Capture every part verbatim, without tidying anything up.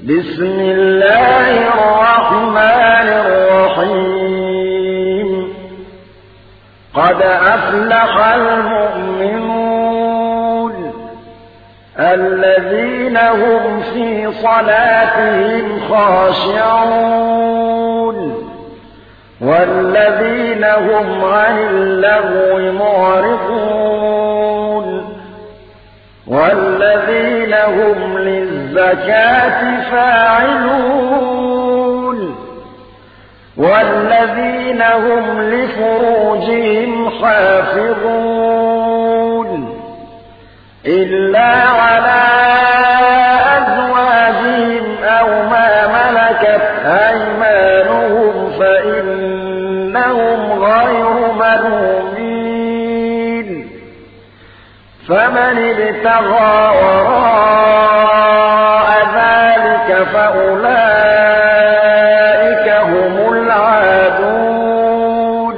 بسم الله الرحمن الرحيم قد أفلح المؤمنون الذين هم في صلاتهم خاشعون والذين هم عن اللغو معرضون والذين هم للزكاة فاعلون والذين هم لفروجهم حافظون إلا على أزواجهم أو ما ملكت أيمانهم فإنهم غير ملومين فمن ابتغى وراء ذلك فأولئك هم العادون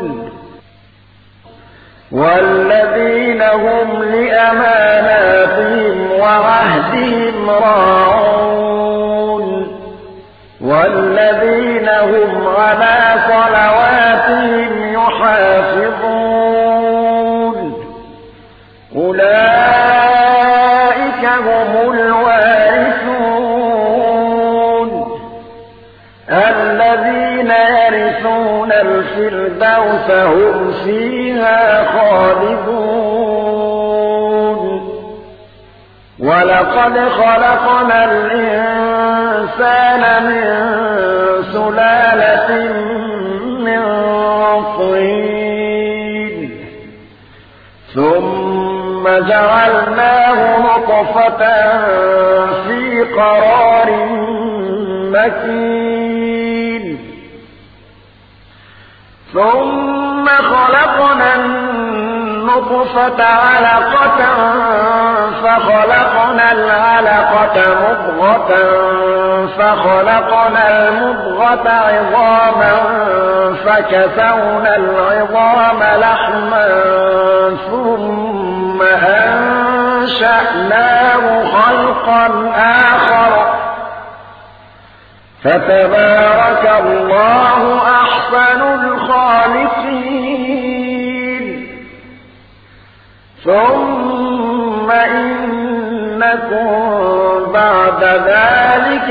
والذين هم لأماناتهم وعهدهم راعون والذين هم على صلواتهم يحافظون أولئك هم الوارثون الذين يرثون الفردوس هم فيها خالدون ولقد خلقنا الإنسان من سلالة من طين ثم جعلناه نطفة في قرار مكين ثم خلقنا النطفة علقة فخلقنا العلقة مضغة فخلقنا المضغة عظاما فكسونا العظام لحما ثم أنشأناه خلقا آخر فتبارك الله أحسن الخالقين ثم إنكم بعد ذلك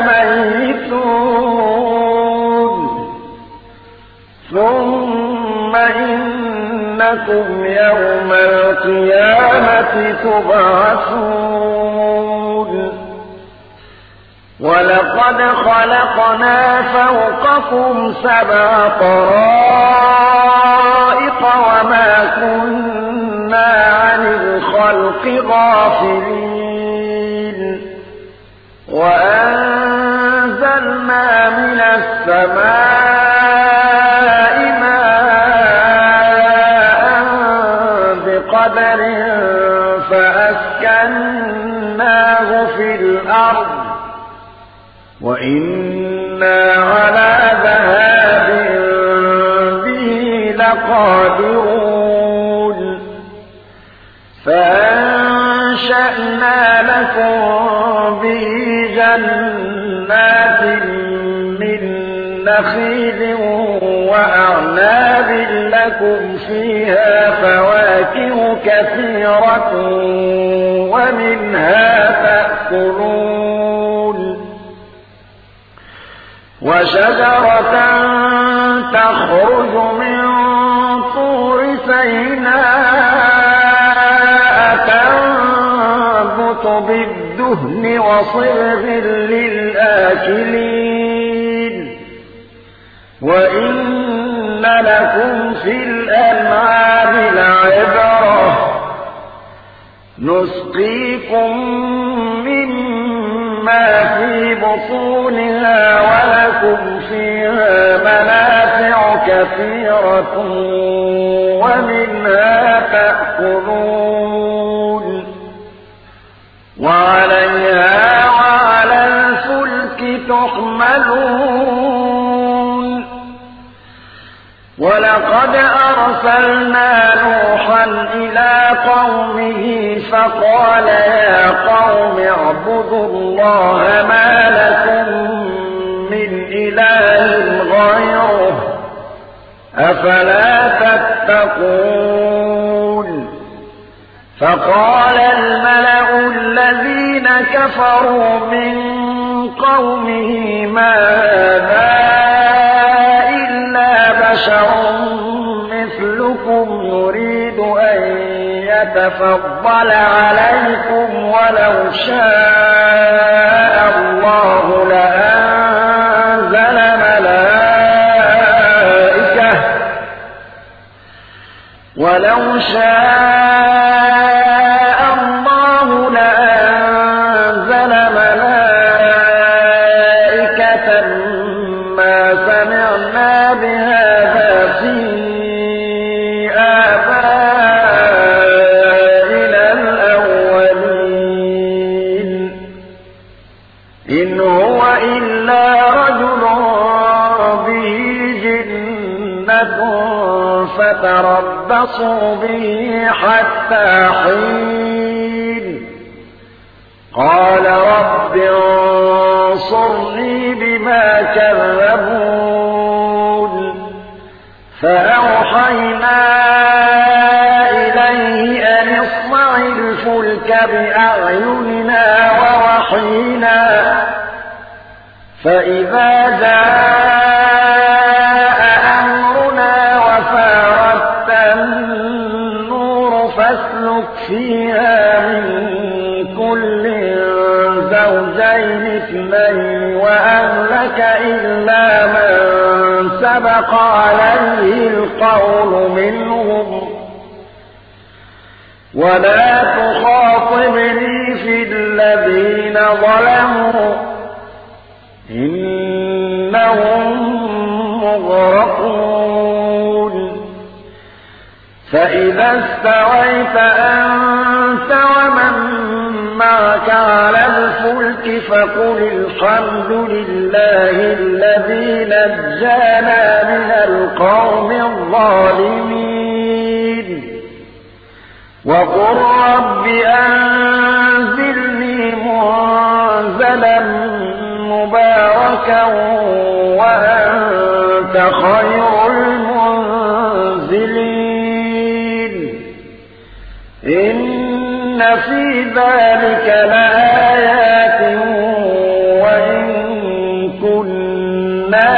لميتون ثم إنكم يوم القيامة تبعثون ولقد خلقنا فوقكم سبع طرائق وما كنا عن الخلق غافلين وأنزلنا من السماء ماء بقدر فأسكناه في الأرض وإنا على ذهاب به لقادرون فأنشأنا لكم به جنات من نخيل وأعناب لكم فيها فواكه كثيرة ومنها تأكلون وشجرة تخرج من طور سيناء تنبت بالدهن وصبغ للآكلين وإن لكم في الأنعام لعبرة نسقيكم مما في بطونها ولكم فيها منافع كثيرة ومنها تأكلون وعليها وعلى الفلك تحملون ولقد أرسلنا نوحا إلى قومه فقال يا قوم اعبدوا الله ما لكم إله غيره أفلا تتقون فقال الملأ الذين كفروا من قومه ما هذا إلا بشر مثلكم يريد أن يتفضل عليكم ولو شاء الله لأنزل ملائكة ولو شاء الله لأنزل ملائكة ما سمعنا بهذا في آبائنا الأولين إن هو إلا رجل به جنة فتربصوا به حتى حين قال رب انصرني بما كذبون فأوحينا إليه أن اصنع الفلك بأعيننا ووحينا فإذا جاء أمرنا وفارت النور فاسلك فيها من كل زوجين اثنين وأهلك إلا من سبق عليه القول منهم ولا تخاطبني في الذين ظلموا إنهم مغرقون فإذا استويت أنت ومن معك على الفلك فقل الحمد لله الذي نجانا من القوم الظالمين وقل رب أنزلني منزلا مباركا وأنت خير المنزلين إن في ذلك لآيات وإن كنا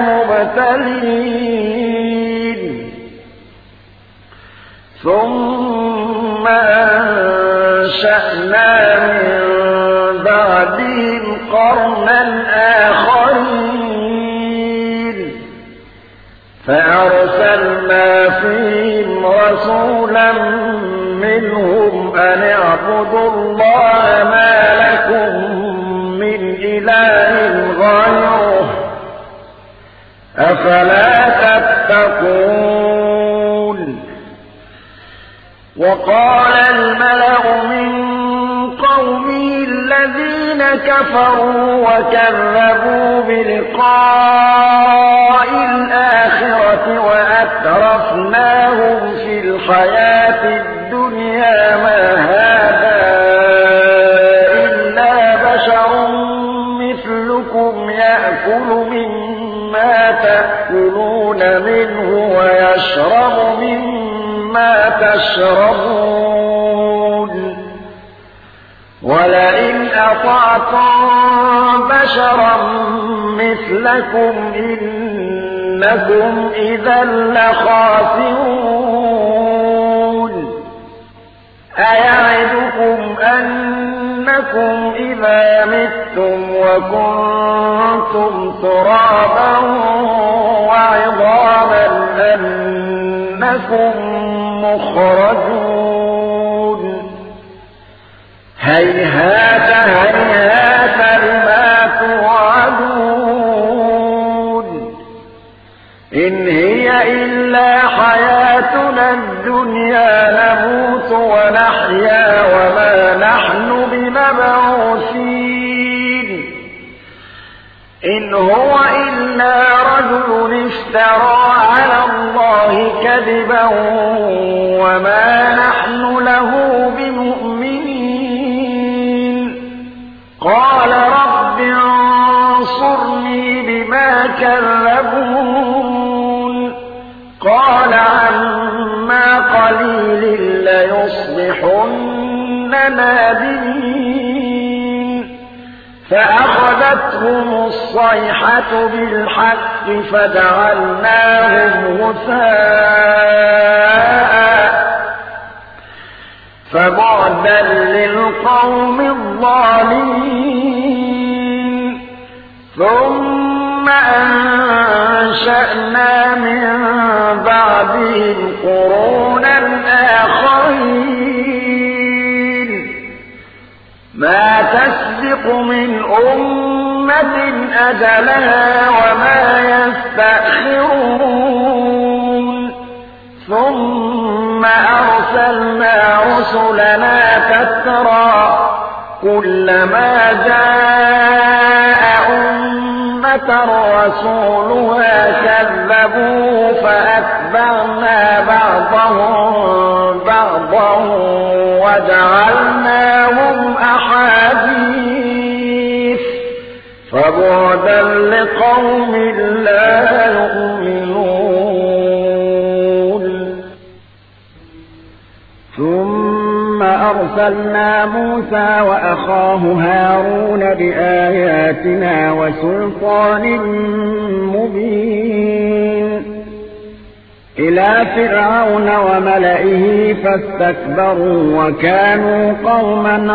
لمبتلين ثم أنشأنا من بعدهم قرنا آخرين فأرسلنا فيهم رسولا منهم أن اعبدوا الله ما لكم من إله غيره أفلا تتقون وقال الملأ من قومه الذين كفروا وكذبوا بلقاء الآخرة وأترفناهم في الحياة الدنيا ما هذا إلا بشر مثلكم يأكل مما تأكلون منه ويشرب مما تشربون ولئن أطعتم بشرا مثلكم إنكم إذا لخاسرون أيعدكم أنكم إذا متم وكنتم ترابا وعظاما أنكم مخرجون هيهات هيهات لما توعدون إن هي إلا حياتنا الدنيا نموت ونحيا وما نحن بمبعوثين إن هو إلا رجل افترى على الله كذبا وما نحن له بمؤمنين قال رب انصرني بما تكذبون قال عما قليل ليصبحن نادمين فأخذتهم الصيحة بالحق فجعلناهم غثاء فبعدا للقوم الظالمين ثم أنشأنا من بعدهم قرونا آخرين ما تسبق من أمة أجلها وما يستأخرون ثم أرسلنا رسلنا تترى كلما جاء أمة رسولها كذبوا فأتبعنا بعضهم بعضا وجعلناهم أحاديث فبعدا لقوم لا يؤمنون ثم أرسلنا موسى وأخاه هارون بآياتنا وسلطان مبين إلى فرعون وملئه فاستكبروا وكانوا قوما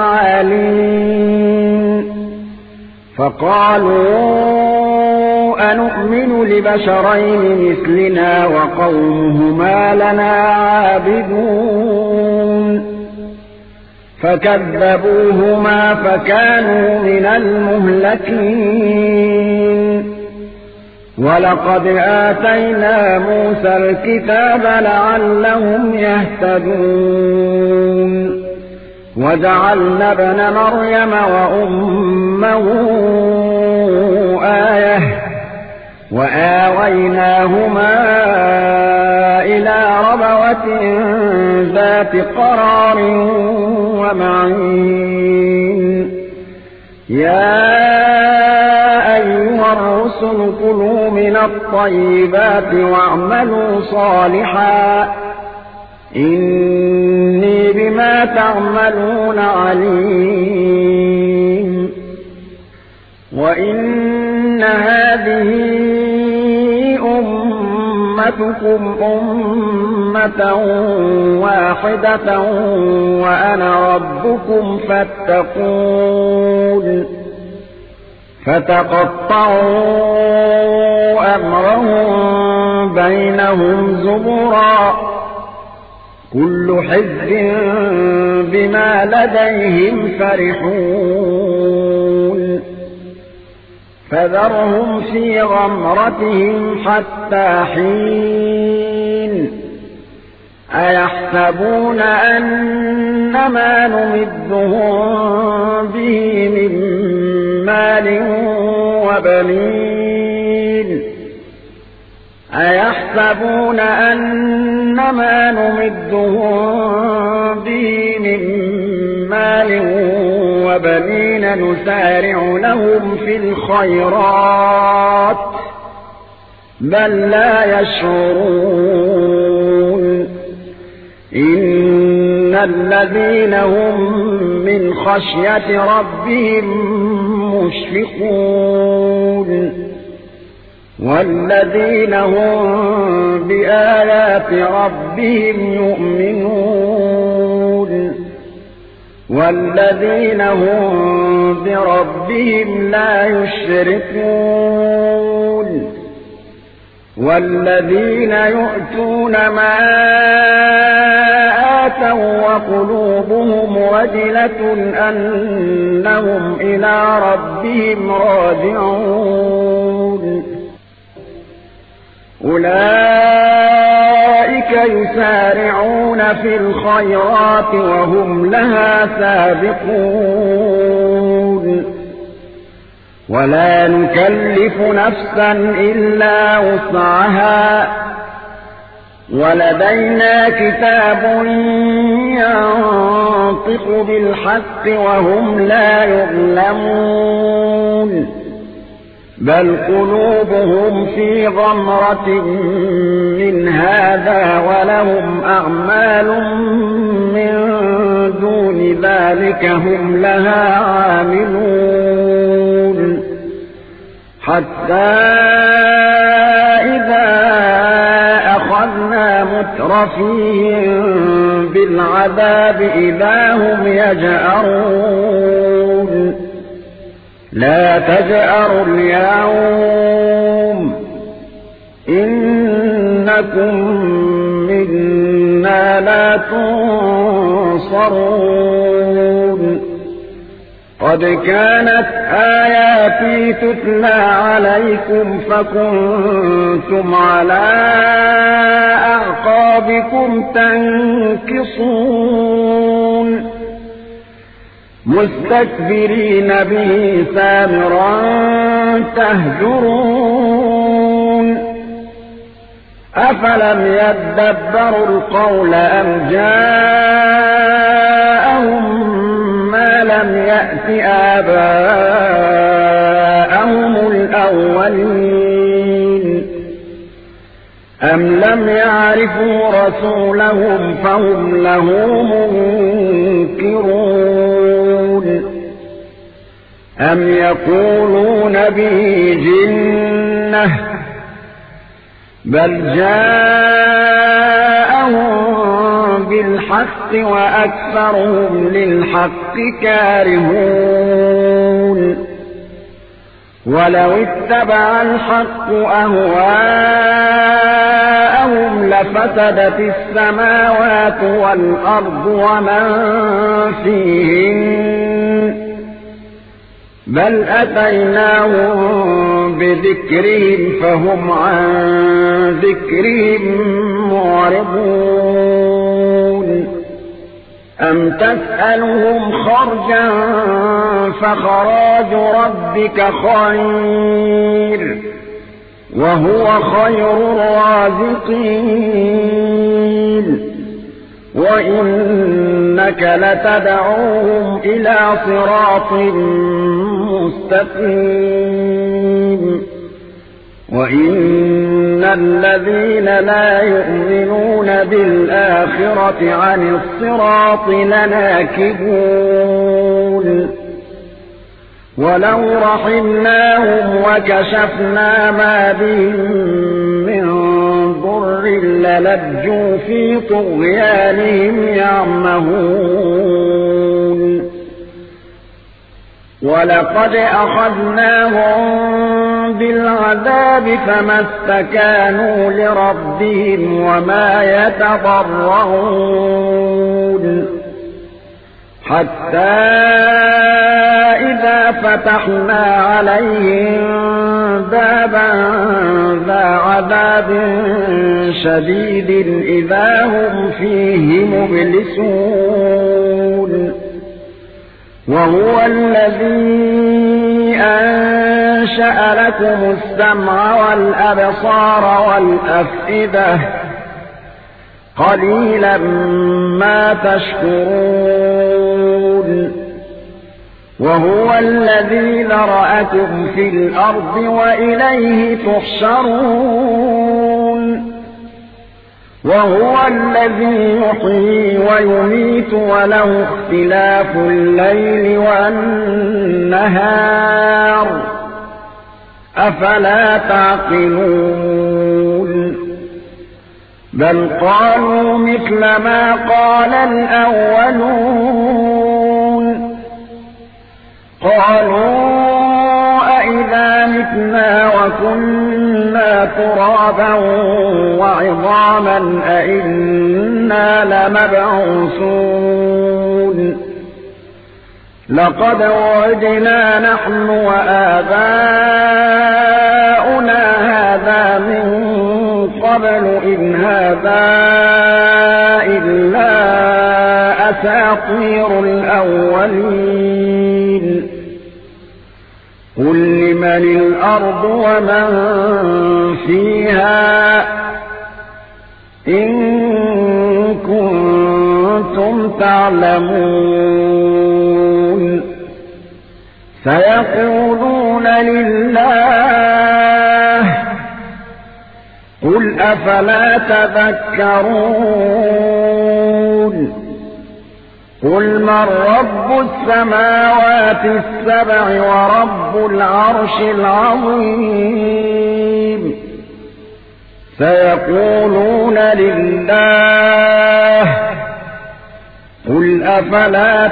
عالين فقالوا أنؤمن لبشرين مثلنا وقومهما لنا عابدون فكذبوهما فكانوا من المهلكين ولقد آتينا موسى الكتاب لعلهم يهتدون وجعلنا ابن مريم وأمه آية وآويناهما إلى ربوة ذات قرار ومعين يا أيها الرسل كلوا من الطيبات واعملوا صالحا إني بما تعملون عليم وإن هذه أمتكم أمة واحدة وأنا ربكم فاتقون فتقطعوا أمرهم بينهم زبرا كل حزب بما لديهم فرحون فذرهم في غمرتهم حتى حين أيحسبون أن ما نمدهم به من مال وبنين أيحسبون أن ما نمدهم به من مال وبنين نسارع لهم في الخيرات بل لا يشعرون إن الذين هم من خشية ربهم مشفقون والذين هم بآيات ربهم يؤمنون والذين هم بربهم لا يشركون والذين يؤتون ما آتوا وقلوبهم وجلة أنهم إلى ربهم راجعون أولئك يسارعون في الخيرات وهم لها سابقون ولا نكلف نفسا إلا وسعها ولدينا كتاب ينطق بالحق وهم لا يظلمون بل قلوبهم في غمرة من هذا ولهم أعمال من دون ذلك هم لها عاملون حتى إذا أخذنا مترفيهم بالعذاب إذا هم يجأرون لا تجأروا اليوم إنكم منا لا تنصرون قد كانت آياتي تتلى عليكم فكنتم على أعقابكم تنكصون مستكبرين به سامرا تهجرون أفلم يدبروا القول أم جاءهم ما لم يأت آباءهم الأولين أم لم يعرفوا رسولهم فهم له منكرون أم يقولون به جنة بل جاءهم بالحق وأكثرهم للحق كارهون ولو اتبع الحق أهواءهم لفسدت السماوات والأرض ومن فيهن بل أتيناهم بذكرهم فهم عن ذكرهم معرضون أم تسألهم خرجا فخراج ربك خير وهو خير الرازقين وإنك لتدعوهم إلى صراط مستقيم وإن الذين لا يؤمنون بالآخرة عن الصراط لناكبون ولو رحمناهم وكشفنا ما بهم من ضر للجوا في طغيانهم يعمهون ولقد أخذناهم بالعذاب فما استكانوا لربهم وما يتضرعون حتى إذا فتحنا عليهم بابا ذا عذاب شديد إذا هم فيه مبلسون وهو الذي أنشأ لكم السمع والأبصار والأفئدة قليلا ما تشكرون وهو الذي ذرأكم في الأرض وإليه تحشرون وهو الذي يحيي ويميت وله اختلاف الليل والنهار أفلا تعقلون بل قالوا مثل ما قال الأولون قالوا أئذا متنا وكنا ترابا وعظاما أئنا لمبعوثون لقد وعدنا نحن وآباؤنا هذا من قبل إن هذا إلا أساطير الأولين قل لمن الأرض ومن فيها إن كنتم تعلمون سيقولون لله أفلا تذكرون قل من رب السماوات السبع ورب العرش العظيم سيقولون لله قل أفلا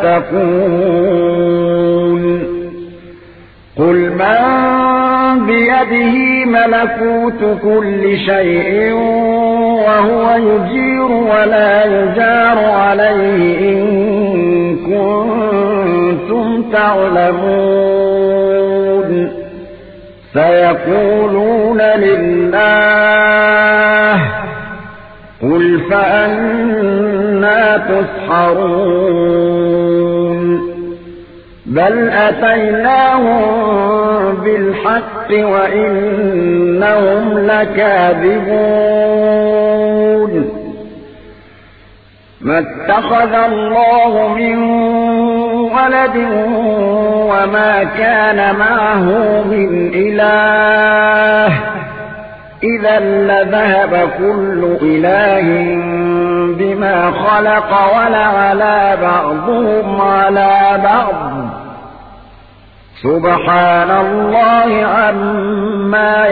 تتقون قل من بيده ملكوت كل شيء وهو يجير ولا يجار عليه إن كنتم تعلمون سيقولون لله قل فأنى تسحرون بل أتيناهم بالحق وإنهم لكاذبون ما اتخذ الله من ولد وما كان معه من إله إذا لذهب كل إله بما خلق ولعلى بعضهم على بعض سبحان الله عما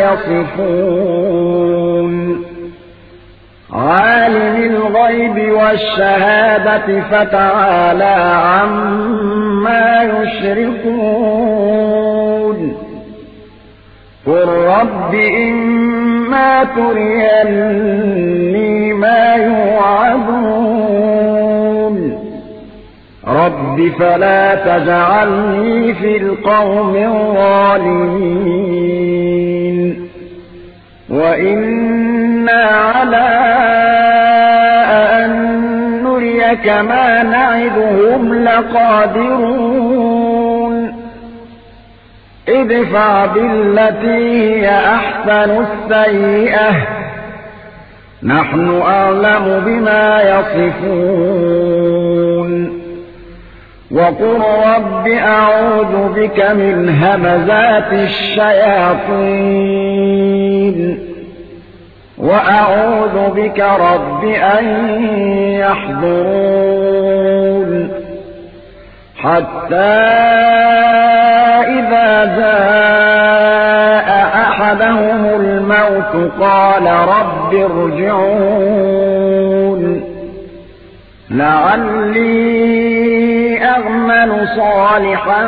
يصفون عالم الغيب والشهادة فتعالى عما يشركون قل رب إما تريني ما يوعدون رب فلا تجعلني في القوم الظالمين وإنا على أن نريك ما نعدهم لقادرون ادفع بالتي هي أحسن السيئة نحن أعلم بما يصفون وقل رب أعوذ بك من همزات الشياطين وأعوذ بك رب أن يحضرون حتى إذا جاء أحدهم الموت قال رب ارجعون لعلي أعمل صالحا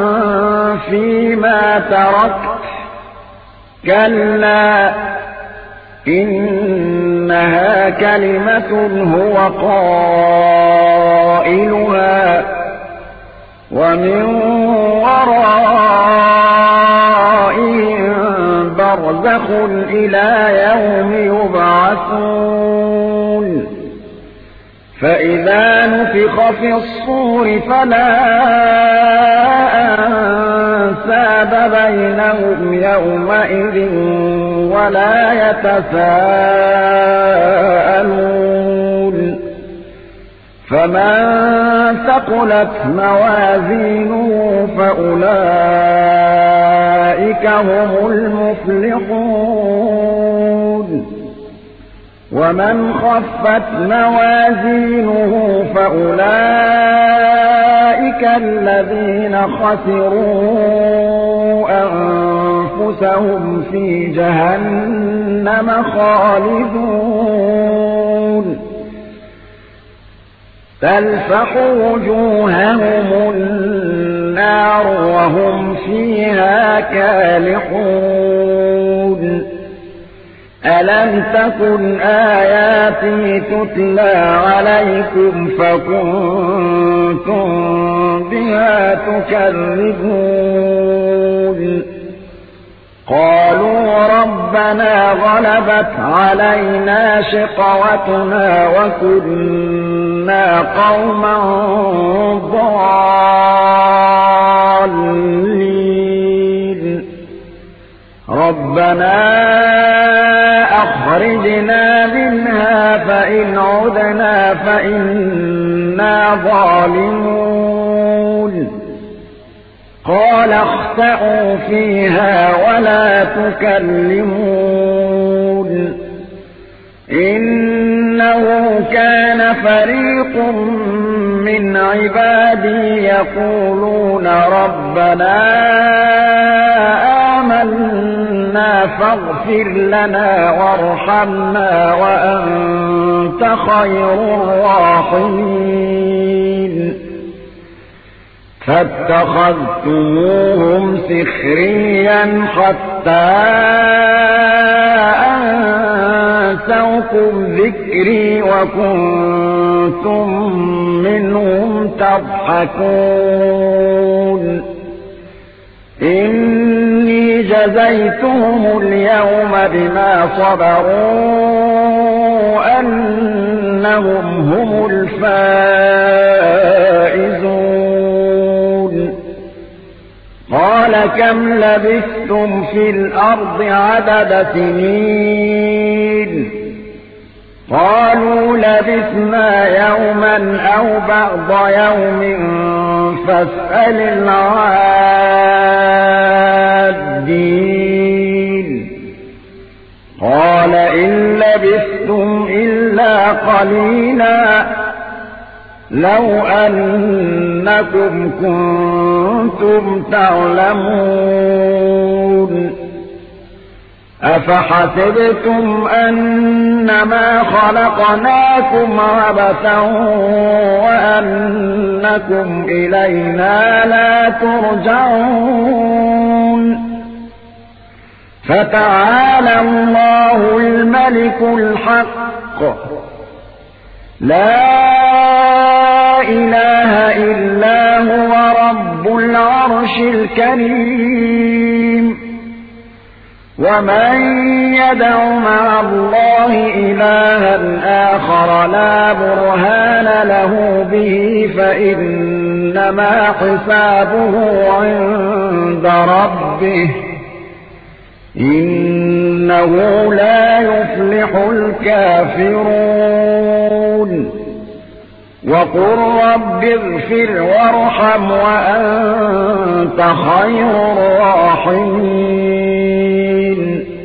فيما تركت كلا إنها كلمة هو قائلها ومن ورائهم برزخ إلى يوم يبعثون فإذا نفخ في الصور فلا أنساب بينهم يومئذ ولا يتساءلون فمن ثقلت موازينه فأولئك هم المفلحون ومن خفت موازينه فأولئك الذين خسروا أنفسهم في جهنم خالدون تلفح وجوههم النار وهم فيها كالحون ألم تكن آياتي تتلى عليكم فكنتم بها تكذبون قالوا ربنا غلبت علينا شقوتنا وكنا قوما ضالين ربنا أخرجنا منها فإن عدنا فإنا ظالمون قال اخسئوا فيها ولا تكلمون إنه كان فريق من عبادي يقولون ربنا آمنا فاغفر لنا وارحمنا وأنت خير الراحمين فاتخذتموهم سخريا حتى أنسوكم ذكري وكنتم منهم تضحكون إني جزيتهم اليوم بما صبروا أنهم هم الفائزون قال كم لبثتم في الأرض عدد سنين قالوا لبثنا يوما أو بعض يوم فاسأل العادين قال إن لبثتم إلا قليلا لو أنكم كنتم تعلمون أفحسبتم أنما خلقناكم عبثا وأنكم إلينا لا ترجعون فتعالى الله الملك الحق لا إله إلا هو رب العرش الكريم ومن يدع مع الله إلها آخر لا برهان له به فإنما حسابه عند ربه إنه لا يفلح الكافرون وقل رب اغفر وارحم وأنت خير الراحمين